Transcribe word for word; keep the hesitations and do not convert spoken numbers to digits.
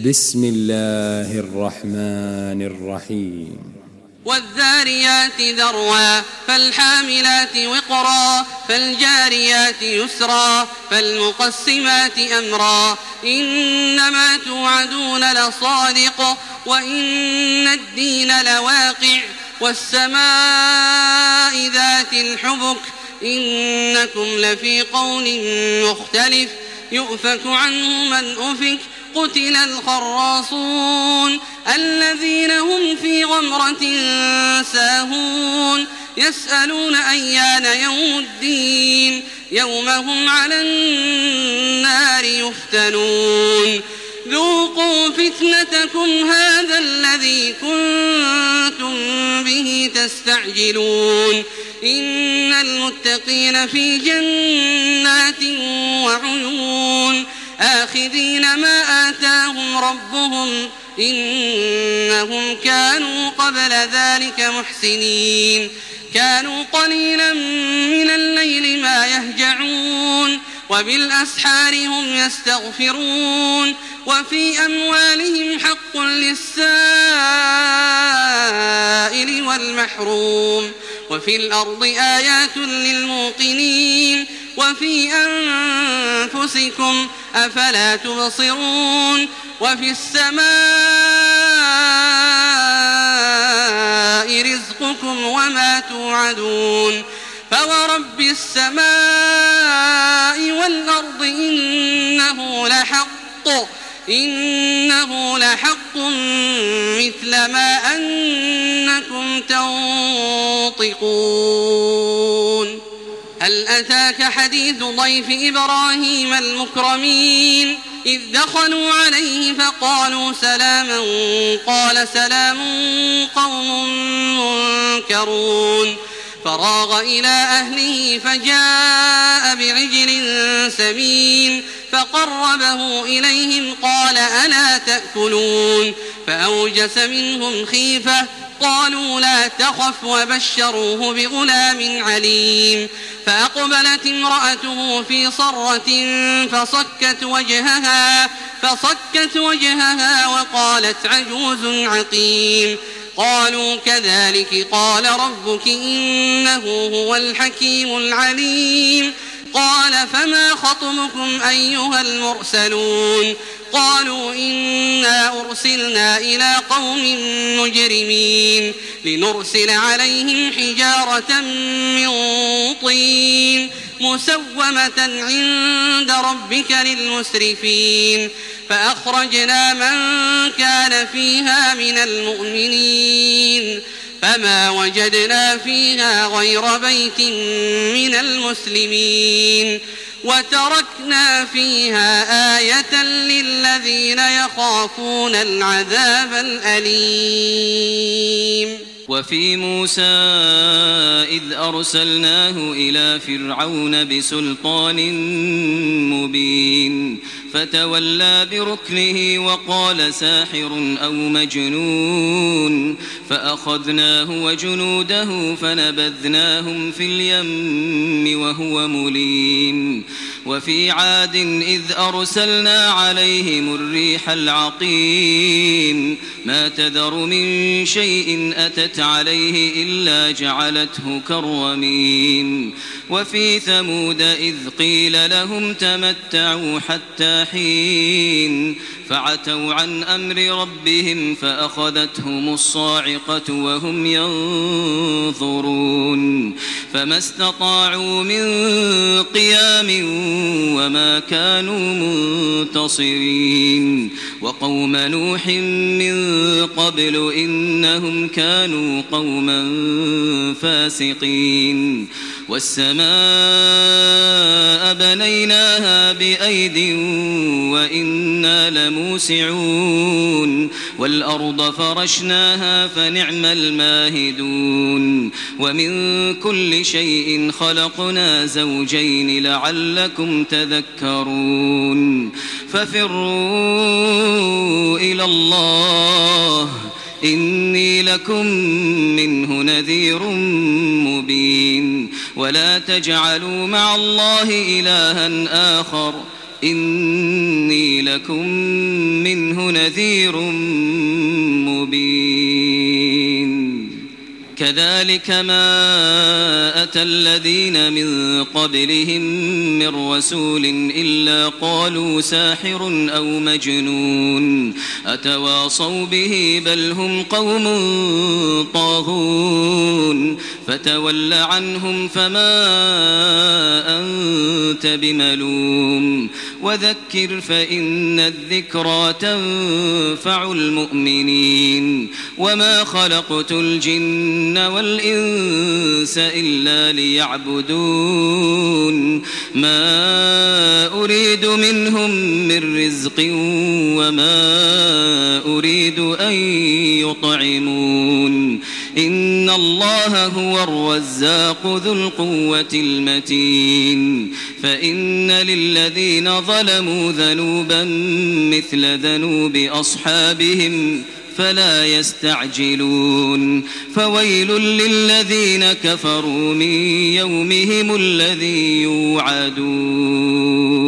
بسم الله الرحمن الرحيم والذاريات ذروا فالحاملات وقرا فالجاريات يسرا فالمقسمات أمرا إنما توعدون لصادق وإن الدين لواقع والسماء ذات الحبك إنكم لفي قول مختلف يؤفك عنه من أفك قتل الخراصون الذين هم في غمرة ساهون يسألون أيان يوم الدين يوم هم على النار يفتنون ذوقوا فتنتكم هذا الذي كنتم به تستعجلون إن المتقين في جنات وعيون آخذين ما آتاهم ربهم إنهم كانوا قبل ذلك محسنين كانوا قليلا من الليل ما يهجعون وبالأسحار هم يستغفرون وفي أموالهم حق للسائل والمحروم وفي الأرض آيات للموقنين وفي أنفسكم أفلا تبصرون وفي السماء رزقكم وما توعدون فورب السماء والأرض إنه لحق إنه لحق مثل ما أنكم تنطقون هل أتاك حديث ضيف إبراهيم المكرمين إذ دخلوا عليه فقالوا سلاما قال سلام قوم منكرون فراغ إلى أهله فجاء بعجل سمين فقربه إليهم قال ألا تأكلون فأوجس منهم خيفة قالوا لا تخف وبشروه بغلام عليم فأقبلت امرأته في صرة فصكت وجهها فصكت وجهها وقالت عجوز عقيم قالوا كذلك قال ربك إنه هو الحكيم العليم قال فما خطبكم أيها المرسلون قالوا إنا أرسلنا إلى قوم مجرمين لنرسل عليهم حجارة من طين مسومة عند ربك للمسرفين فأخرجنا من كان فيها من المؤمنين فما وجدنا فيها غير بيت من المسلمين وتركنا فيها آية للذين يخافون العذاب الأليم وفي موسى إذ أرسلناه إلى فرعون بسلطان مبين فتولى بركنه وقال ساحر أو مجنون فأخذناه وجنوده فنبذناهم في اليم وهو مليم وفي عاد إذ أرسلنا عليهم الريح العقيم ما تذر من شيء أتت عليه إلا جعلته كالرميم وفي ثمود إذ قيل لهم تمتعوا حتى حين فعتوا عن أمر ربهم فأخذتهم الصاعقة وهم ينظرون فما استطاعوا من قيام وما كانوا منتصرين وقوم نوح من قبل إنهم كانوا قوما فاسقين والسماء بنيناها بأيد وإنا لموسعون والأرض فرشناها فنعم الماهدون ومن كل شيء خلقنا زوجين لعلكم تذكرون ففروا إلى الله إني لكم منه نذير مبين ولا تجعلوا مع الله إلها آخر إني لكم منه نذير مبين كذلك ما أتى الذين من قبلهم من رسول إلا قالوا ساحر أو مجنون أتواصوا به بل هم قوم طاغون فتول عنهم فما أنت بملوم وذكر فإن الذكرى تنفع المؤمنين وما خلقت الجن والإنس إلا ليعبدون ما أريد منهم من رزق وما أريد أن يطعمون إن الله هو الرزاق ذو القوة المتين فإن للذين ظلموا ذنوبا مثل ذنوب أصحابهم فلا يستعجلون فويل للذين كفروا من يومهم الذي يوعدون